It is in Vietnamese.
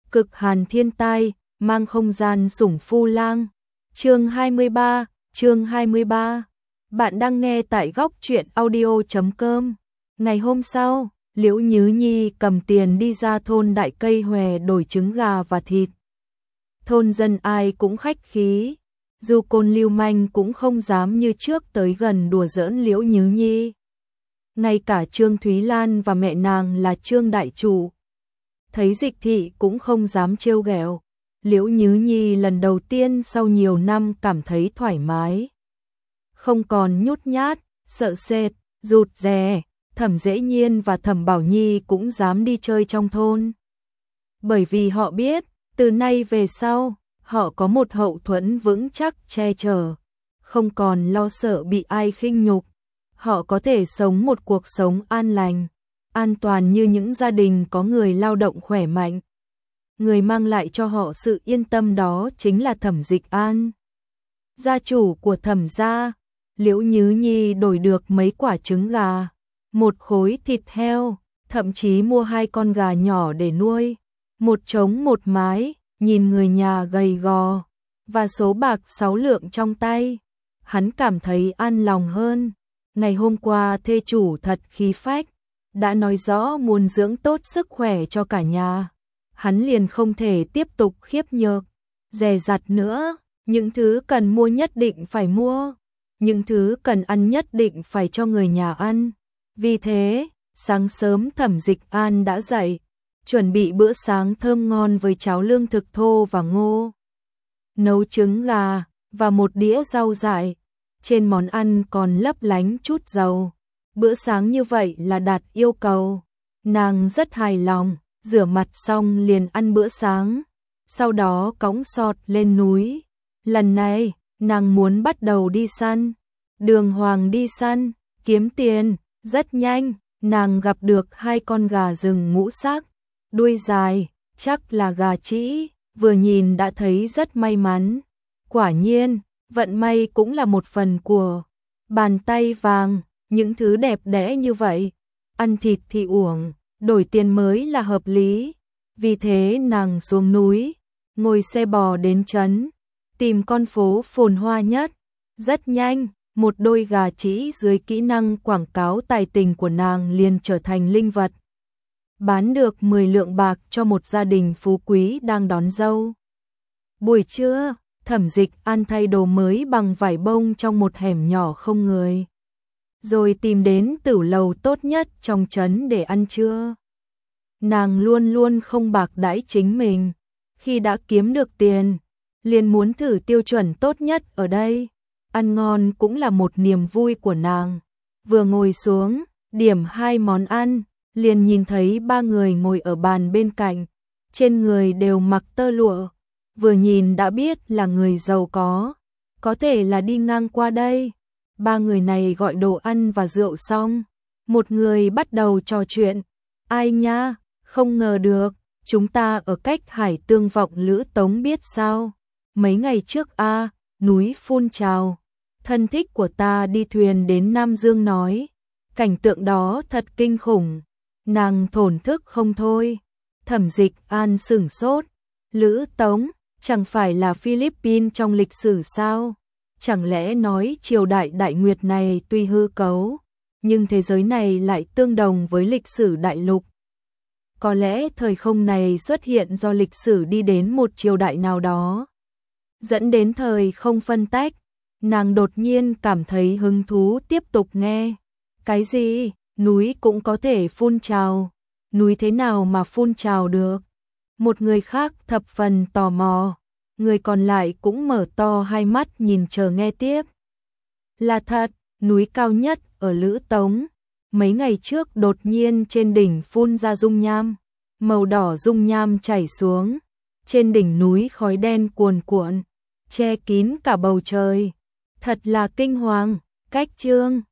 Cực hàn thiên tai, mang không gian sủng phu lang. Chương 23. Bạn đang nghe tại góc truyện audio.com. Ngày hôm sau, Liễu Nhứ Nhi cầm tiền đi ra thôn Đại Cây Hòe đổi trứng gà và thịt. Thôn dân ai cũng khách khí, dù Côn lưu manh cũng không dám như trước tới gần đùa giỡn Liễu Nhứ Nhi. Ngay cả Trương Thúy Lan và mẹ nàng là Trương đại chủ thấy Dịch thị cũng không dám trêu ghẹo. Liễu Nhứ Nhi lần đầu tiên sau nhiều năm cảm thấy thoải mái, không còn nhút nhát, sợ sệt, rụt rè. Thẩm Dễ Nhiên và Thẩm Bảo Nhi cũng dám đi chơi trong thôn, bởi vì họ biết từ nay về sau họ có một hậu thuẫn vững chắc che chở, không còn lo sợ bị ai khinh nhục. Họ có thể sống một cuộc sống an lành, an toàn như những gia đình có người lao động khỏe mạnh. Người mang lại cho họ sự yên tâm đó chính là Thẩm Dịch An, gia chủ của Thẩm gia. Liễu Nhứ Nhi đổi được mấy quả trứng gà, một khối thịt heo, thậm chí mua 2 con gà nhỏ để nuôi, một trống một mái. Nhìn người nhà gầy gò và số bạc 6 lượng trong tay, hắn cảm thấy an lòng hơn. Ngày hôm qua thê chủ thật khí phách, đã nói rõ muốn dưỡng tốt sức khỏe cho cả nhà. Hắn liền không thể tiếp tục khiếp nhược, dè dặt nữa. Những thứ cần mua nhất định phải mua, những thứ cần ăn nhất định phải cho người nhà ăn. Vì thế, sáng sớm Thẩm Dịch An đã dậy, chuẩn bị bữa sáng thơm ngon với cháo lương thực thô và ngô, nấu trứng gà và một đĩa rau dại. Trên món ăn còn lấp lánh chút dầu. Bữa sáng như vậy là đạt yêu cầu. Nàng rất hài lòng, rửa mặt xong liền ăn bữa sáng, sau đó cõng sọt lên núi. Lần này, nàng muốn bắt đầu đi săn, đường hoàng đi săn, kiếm tiền. Rất nhanh, nàng gặp được 2 con gà rừng ngũ sắc, đuôi dài, chắc là gà trĩ, vừa nhìn đã thấy rất may mắn. Quả nhiên, vận may cũng là một phần của bàn tay vàng, những thứ đẹp đẽ như vậy, ăn thịt thì uổng, đổi tiền mới là hợp lý. Vì thế nàng xuống núi, ngồi xe bò đến trấn, tìm con phố phồn hoa nhất. Rất nhanh, một đôi gà trĩ dưới kỹ năng quảng cáo tài tình của nàng liền trở thành linh vật, bán được 10 lượng bạc cho một gia đình phú quý đang đón dâu. Buổi trưa, Thẩm Dịch An thay đồ mới bằng vải bông trong một hẻm nhỏ không người, rồi tìm đến tửu lầu tốt nhất trong trấn để ăn trưa. Nàng luôn luôn không bạc đãi chính mình, khi đã kiếm được tiền, liền muốn thử tiêu chuẩn tốt nhất ở đây. Ăn ngon cũng là một niềm vui của nàng. Vừa ngồi xuống, điểm 2 món ăn, liền nhìn thấy 3 người ngồi ở bàn bên cạnh, trên người đều mặc tơ lụa, vừa nhìn đã biết là người giàu có thể là đi ngang qua đây. 3 người này gọi đồ ăn và rượu xong, một người bắt đầu trò chuyện. Ai nha, không ngờ được, chúng ta ở cách Hải Tương Vọng Lữ Tống biết sao? Mấy ngày trước núi phun trào, thân thích của ta đi thuyền đến Nam Dương nói, cảnh tượng đó thật kinh khủng. Nàng thổn thức không thôi. Thẩm Dịch An sửng sốt, Lữ Tống, chẳng phải là Philippines trong lịch sử sao? Chẳng lẽ nói triều đại Đại Nguyệt này tuy hư cấu, nhưng thế giới này lại tương đồng với lịch sử đại lục? Có lẽ thời không này xuất hiện do lịch sử đi đến một triều đại nào đó, dẫn đến thời không phân tách. Nàng đột nhiên cảm thấy hứng thú tiếp tục nghe. Cái gì? Núi cũng có thể phun trào? Núi thế nào mà phun trào được? Một người khác thập phần tò mò, người còn lại cũng mở to hai mắt nhìn chờ nghe tiếp. Là thật, núi cao nhất ở Lữ Tống, mấy ngày trước đột nhiên trên đỉnh phun ra dung nham, màu đỏ dung nham chảy xuống, trên đỉnh núi khói đen cuồn cuộn, che kín cả bầu trời. Thật là kinh hoàng. Cách Trương